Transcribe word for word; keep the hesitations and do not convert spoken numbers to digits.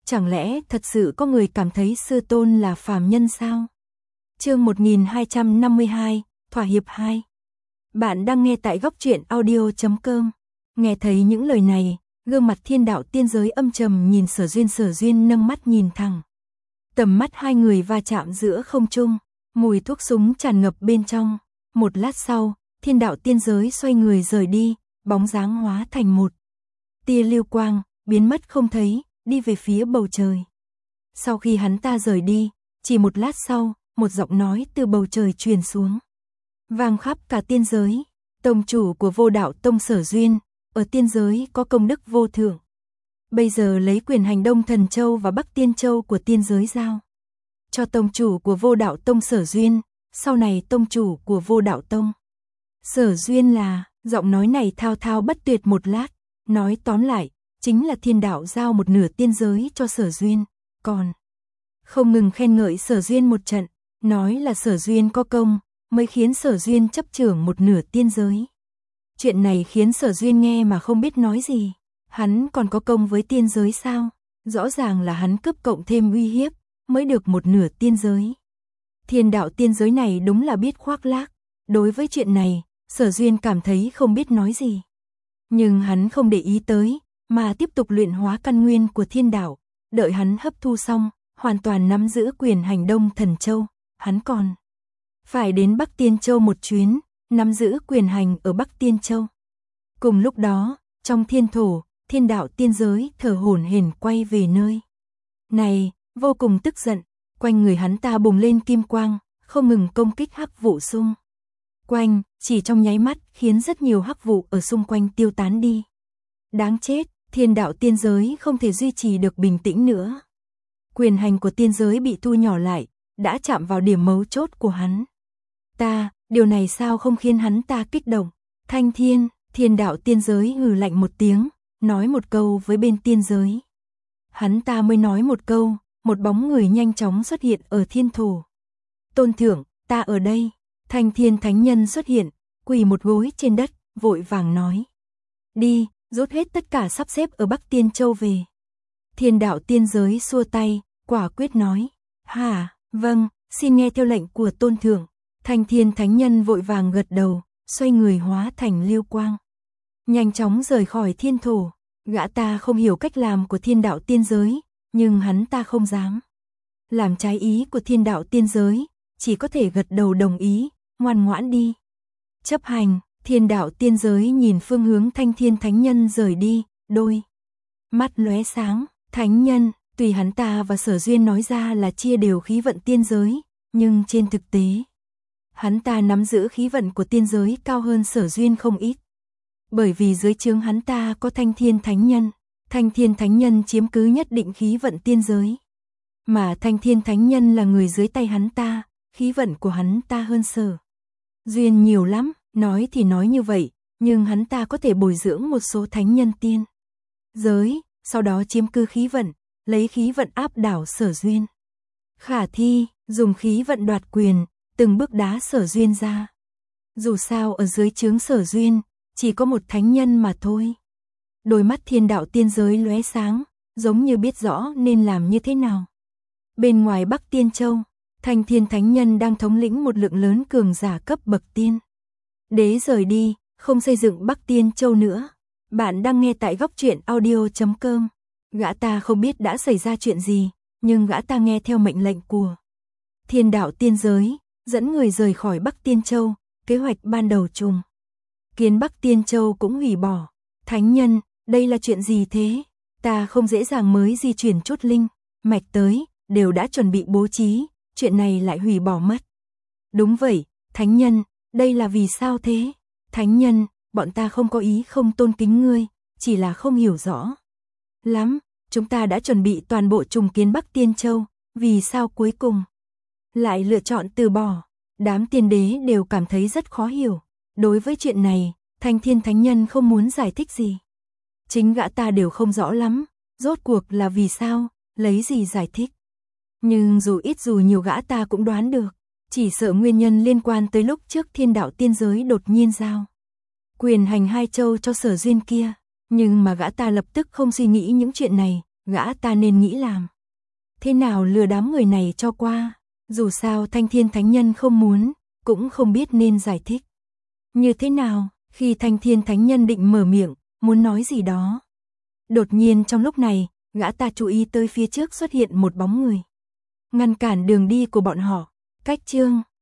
Chẳng lẽ thật sự có người cảm thấy sư tôn là phàm nhân sao? Chương một nghìn hai trăm năm mươi hai, Thỏa hiệp hai. Bạn đang nghe tại góc truyện audio chấm com. Nghe thấy những lời này, gương mặt thiên đạo tiên giới âm trầm nhìn Sở Duyên. Sở Duyên nâng mắt nhìn thẳng. Tầm mắt hai người va chạm giữa không trung, mùi thuốc súng tràn ngập bên trong. Một lát sau, thiên đạo tiên giới xoay người rời đi, bóng dáng hóa thành một tia lưu quang, biến mất không thấy, đi về phía bầu trời. Sau khi hắn ta rời đi, chỉ một lát sau, một giọng nói từ bầu trời truyền xuống, vang khắp cả tiên giới. Tông chủ của Vô Đạo Tông Sở Duyên, ở tiên giới có công đức vô thượng. Bây giờ lấy quyền hành Đông Thần Châu và Bắc Tiên Châu của tiên giới giao cho tông chủ của Vô Đạo Tông Sở Duyên, sau này tông chủ của Vô Đạo Tông. Sở Duyên là, giọng nói này thao thao bất tuyệt một lát, nói tóm lại, chính là thiên đạo giao một nửa tiên giới cho Sở Duyên, còn không ngừng khen ngợi Sở Duyên một trận, nói là Sở Duyên có công, mới khiến Sở Duyên chấp trưởng một nửa tiên giới. Chuyện này khiến Sở Duyên nghe mà không biết nói gì, hắn còn có công với tiên giới sao? Rõ ràng là hắn cướp cộng thêm uy hiếp, mới được một nửa tiên giới. Thiên đạo tiên giới này đúng là biết khoác lác, đối với chuyện này, Sở Duyên cảm thấy không biết nói gì. Nhưng hắn không để ý tới, mà tiếp tục luyện hóa căn nguyên của thiên đạo, đợi hắn hấp thu xong, hoàn toàn nắm giữ quyền hành Đông Thần Châu, hắn còn phải đến Bắc Tiên Châu một chuyến, nắm giữ quyền hành ở Bắc Tiên Châu. Cùng lúc đó, trong thiên thổ, thiên đạo tiên giới thở hổn hển quay về nơi này, vô cùng tức giận, quanh người hắn ta bùng lên kim quang, không ngừng công kích hắc vụ xung quanh, chỉ trong nháy mắt khiến rất nhiều hắc vụ ở xung quanh tiêu tán đi. Đáng chết, thiên đạo tiên giới không thể duy trì được bình tĩnh nữa. Quyền hành của tiên giới bị thu nhỏ lại, đã chạm vào điểm mấu chốt của hắn ta, điều này sao không khiến hắn ta kích động? Thanh Thiên, thiên đạo tiên giới hừ lạnh một tiếng, nói một câu với bên tiên giới. Hắn ta mới nói một câu, một bóng người nhanh chóng xuất hiện ở thiên thổ. Tôn thượng, ta ở đây. Thanh Thiên thánh nhân xuất hiện, quỳ một gối trên đất, vội vàng nói. Đi, rút hết tất cả sắp xếp ở Bắc Tiên Châu về. Thiên đạo tiên giới xua tay, quả quyết nói. Hả, vâng, xin nghe theo lệnh của tôn thượng. Thanh Thiên thánh nhân vội vàng gật đầu, xoay người hóa thành lưu quang, nhanh chóng rời khỏi thiên thổ. Gã ta không hiểu cách làm của thiên đạo tiên giới, nhưng hắn ta không dám làm trái ý của thiên đạo tiên giới, chỉ có thể gật đầu đồng ý, ngoan ngoãn đi. Chấp hành, thiên đạo tiên giới nhìn phương hướng Thanh Thiên thánh nhân rời đi, đôi mắt lóe sáng. Thánh nhân, tùy hắn ta và Sở Duyên nói ra là chia đều khí vận tiên giới, nhưng trên thực tế, hắn ta nắm giữ khí vận của tiên giới cao hơn Sở Duyên không ít. Bởi vì dưới trướng hắn ta có Thanh Thiên thánh nhân, Thanh Thiên thánh nhân chiếm cứ nhất định khí vận tiên giới. Mà Thanh Thiên thánh nhân là người dưới tay hắn ta, khí vận của hắn ta hơn Sở Duyên nhiều lắm, nói thì nói như vậy, nhưng hắn ta có thể bồi dưỡng một số thánh nhân tiên giới, sau đó chiếm cứ khí vận, lấy khí vận áp đảo Sở Duyên. Khả thi, dùng khí vận đoạt quyền, từng bước đá Sở Duyên ra. Dù sao ở dưới trướng Sở Duyên, chỉ có một thánh nhân mà thôi. Đôi mắt thiên đạo tiên giới lóe sáng, giống như biết rõ nên làm như thế nào. Bên ngoài Bắc Tiên Châu, Thanh Thiên thánh nhân đang thống lĩnh một lượng lớn cường giả cấp bậc tiên đế rời đi, không xây dựng Bắc Tiên Châu nữa. Bạn đang nghe tại góc truyện audio chấm com. Gã ta không biết đã xảy ra chuyện gì, nhưng gã ta nghe theo mệnh lệnh của thiên đạo tiên giới, dẫn người rời khỏi Bắc Tiên Châu. Kế hoạch ban đầu trùng kiến Bắc Tiên Châu cũng hủy bỏ. Thánh nhân, đây là chuyện gì thế? Ta không dễ dàng mới di chuyển chút linh mạch tới, đều đã chuẩn bị bố trí, chuyện này lại hủy bỏ mất. Đúng vậy, thánh nhân, đây là vì sao thế? Thánh nhân, bọn ta không có ý không tôn kính ngươi, chỉ là không hiểu rõ lắm. Chúng ta đã chuẩn bị toàn bộ trùng kiến Bắc Tiên Châu, vì sao cuối cùng lại lựa chọn từ bỏ? Đám tiên đế đều cảm thấy rất khó hiểu. Đối với chuyện này, Thanh Thiên thánh nhân không muốn giải thích gì. Chính gã ta đều không rõ lắm, rốt cuộc là vì sao, lấy gì giải thích. Nhưng dù ít dù nhiều gã ta cũng đoán được, chỉ sợ nguyên nhân liên quan tới lúc trước thiên đạo tiên giới đột nhiên giao quyền hành hai châu cho Sở Duyên kia. Nhưng mà gã ta lập tức không suy nghĩ những chuyện này, gã ta nên nghĩ làm thế nào lừa đám người này cho qua, dù sao Thanh Thiên Thánh Nhân không muốn, cũng không biết nên giải thích như thế nào. Khi Thanh Thiên Thánh Nhân định mở miệng, muốn nói gì đó, đột nhiên trong lúc này, gã ta chú ý tới phía trước xuất hiện một bóng người, ngăn cản đường đi của bọn họ. Cách chương